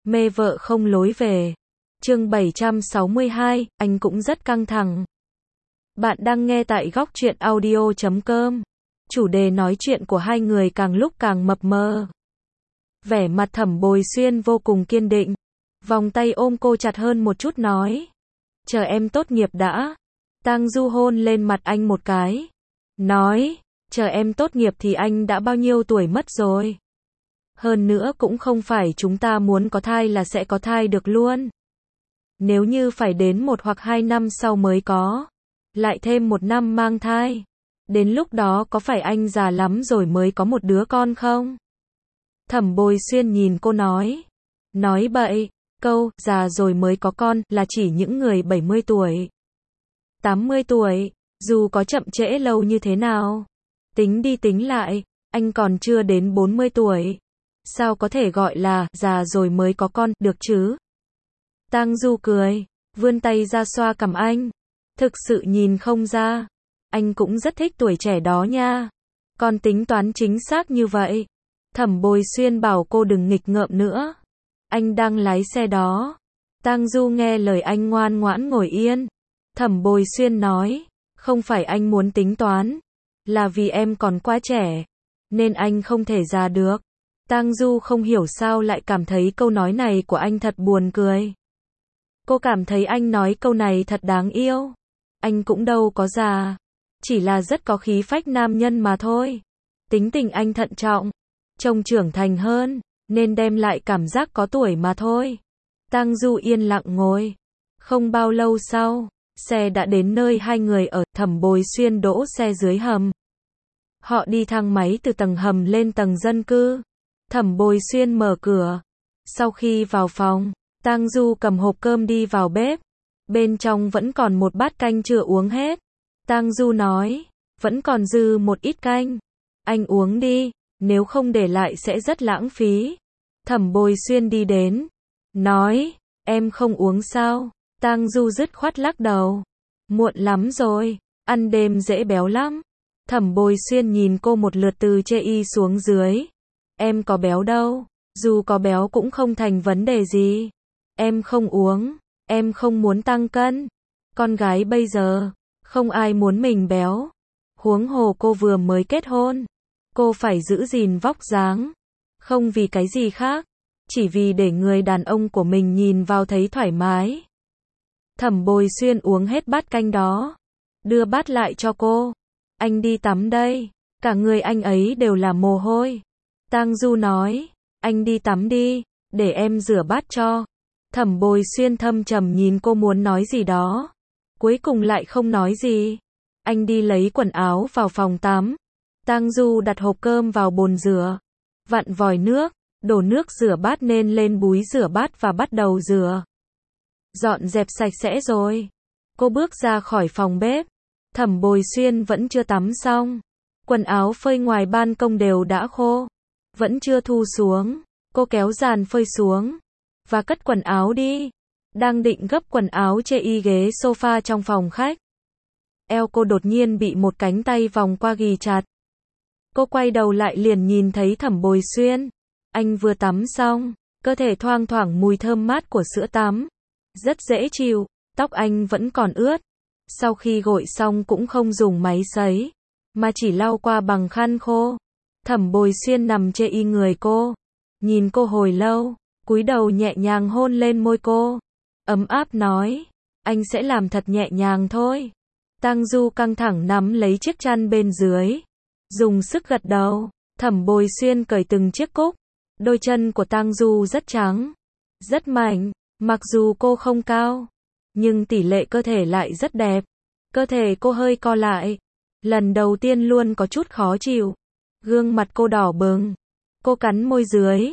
Mê vợ không lối về. Chương 762, anh cũng rất căng thẳng. Bạn đang nghe tại góc truyện audio.com. Chủ đề nói chuyện của hai người càng lúc càng mập mờ. Vẻ mặt Thẩm Bồi Xuyên vô cùng kiên định. Vòng tay ôm cô chặt hơn một chút nói. Chờ em tốt nghiệp đã. Tang Du hôn lên mặt anh một cái. Nói, chờ em tốt nghiệp thì anh đã bao nhiêu tuổi mất rồi. Hơn nữa cũng không phải chúng ta muốn có thai là sẽ có thai được luôn. Nếu như phải đến 1 hoặc 2 năm sau mới có, lại thêm 1 năm mang thai, đến lúc đó có phải anh già lắm rồi mới có một đứa con không? Thẩm Bồi Xuyên nhìn cô nói bậy, câu già rồi mới có con là chỉ những người 70 tuổi, 80 tuổi, dù có chậm trễ lâu như thế nào. Tính đi tính lại, anh còn chưa đến 40 tuổi. Sao có thể gọi là già rồi mới có con được chứ? Tang Du cười, vươn tay ra xoa cằm anh. Thực sự nhìn không ra, anh cũng rất thích tuổi trẻ đó nha. Con tính toán chính xác như vậy. Thẩm Bồi Xuyên bảo cô đừng nghịch ngợm nữa. Anh đang lái xe đó. Tang Du nghe lời anh ngoan ngoãn ngồi yên. Thẩm Bồi Xuyên nói, không phải anh muốn tính toán, là vì em còn quá trẻ, nên anh không thể già được. Tang Du không hiểu sao lại cảm thấy câu nói này của anh thật buồn cười. Cô cảm thấy anh nói câu này thật đáng yêu. Anh cũng đâu có già, chỉ là rất có khí phách nam nhân mà thôi. Tính tình anh thận trọng, trông trưởng thành hơn, nên đem lại cảm giác có tuổi mà thôi. Tang Du yên lặng ngồi. Không bao lâu sau, xe đã đến nơi hai người ở. Thẩm Bồi Xuyên đỗ xe dưới hầm. Họ đi thang máy từ tầng hầm lên tầng dân cư. Thẩm Bồi Xuyên mở cửa. Sau khi vào phòng, Tang Du cầm hộp cơm đi vào bếp. Bên trong vẫn còn một bát canh chưa uống hết. Tang Du nói, vẫn còn dư một ít canh. Anh uống đi, nếu không để lại sẽ rất lãng phí. Thẩm Bồi Xuyên đi đến, nói, em không uống sao? Tang Du dứt khoát lắc đầu. Muộn lắm rồi, ăn đêm dễ béo lắm. Thẩm Bồi Xuyên nhìn cô một lượt từ chê y xuống dưới. Em có béo đâu, dù có béo cũng không thành vấn đề gì. Em không uống, em không muốn tăng cân. Con gái bây giờ, không ai muốn mình béo. Huống hồ cô vừa mới kết hôn. Cô phải giữ gìn vóc dáng. Không vì cái gì khác, chỉ vì để người đàn ông của mình nhìn vào thấy thoải mái. Thẩm Bồi Xuyên uống hết bát canh đó. Đưa bát lại cho cô. Anh đi tắm đây. Cả người anh ấy đều là mồ hôi. Tang Du nói, anh đi tắm đi, để em rửa bát cho. Thẩm Bồi Xuyên thâm trầm nhìn cô muốn nói gì đó. Cuối cùng lại không nói gì. Anh đi lấy quần áo vào phòng tắm. Tang Du đặt hộp cơm vào bồn rửa. Vặn vòi nước, đổ nước rửa bát nên lên búi rửa bát và bắt đầu rửa. Dọn dẹp sạch sẽ rồi. Cô bước ra khỏi phòng bếp. Thẩm Bồi Xuyên vẫn chưa tắm xong. Quần áo phơi ngoài ban công đều đã khô. Vẫn chưa thu xuống. Cô kéo dàn phơi xuống. Và cất quần áo đi. Đang định gấp quần áo chê y ghế sofa trong phòng khách. Eo cô đột nhiên bị một cánh tay vòng qua ghì chặt. Cô quay đầu lại liền nhìn thấy Thẩm Bồi Xuyên. Anh vừa tắm xong. Cơ thể thoang thoảng mùi thơm mát của sữa tắm. Rất dễ chịu. Tóc anh vẫn còn ướt. Sau khi gội xong cũng không dùng máy sấy, mà chỉ lau qua bằng khăn khô. Thẩm Bồi Xuyên nằm chê y người cô. Nhìn cô hồi lâu, cúi đầu nhẹ nhàng hôn lên môi cô. Ấm áp nói, anh sẽ làm thật nhẹ nhàng thôi. Tang Du căng thẳng nắm lấy chiếc chăn bên dưới. Dùng sức gật đầu. Thẩm Bồi Xuyên cởi từng chiếc cúc. Đôi chân của Tang Du rất trắng, rất mạnh. Mặc dù cô không cao, nhưng tỷ lệ cơ thể lại rất đẹp. Cơ thể cô hơi co lại. Lần đầu tiên luôn có chút khó chịu. Gương mặt cô đỏ bừng. Cô cắn môi dưới.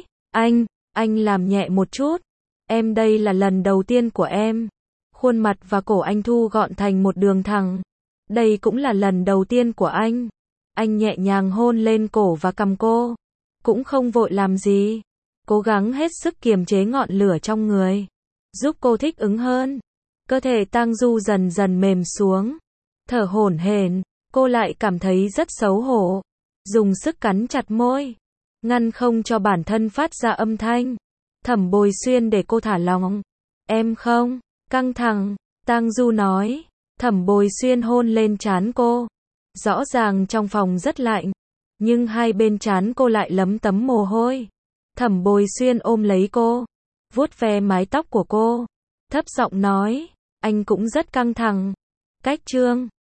Anh làm nhẹ một chút. Em đây là lần đầu tiên của em. Khuôn mặt và cổ anh thu gọn thành một đường thẳng. Đây cũng là lần đầu tiên của anh. Anh nhẹ nhàng hôn lên cổ và cằm cô. Cũng không vội làm gì. Cố gắng hết sức kiềm chế ngọn lửa trong người. Giúp cô thích ứng hơn. Cơ thể Tang Du dần dần mềm xuống. Thở hổn hển. Cô lại cảm thấy rất xấu hổ. Dùng sức cắn chặt môi. Ngăn không cho bản thân phát ra âm thanh. Thẩm Bồi Xuyên để cô thả lỏng. Em không căng thẳng, Tang Du nói. Thẩm Bồi Xuyên hôn lên trán cô. Rõ ràng trong phòng rất lạnh, nhưng hai bên trán cô lại lấm tấm mồ hôi. Thẩm Bồi Xuyên ôm lấy cô, vuốt ve mái tóc của cô, thấp giọng nói, anh cũng rất căng thẳng. Cách Trương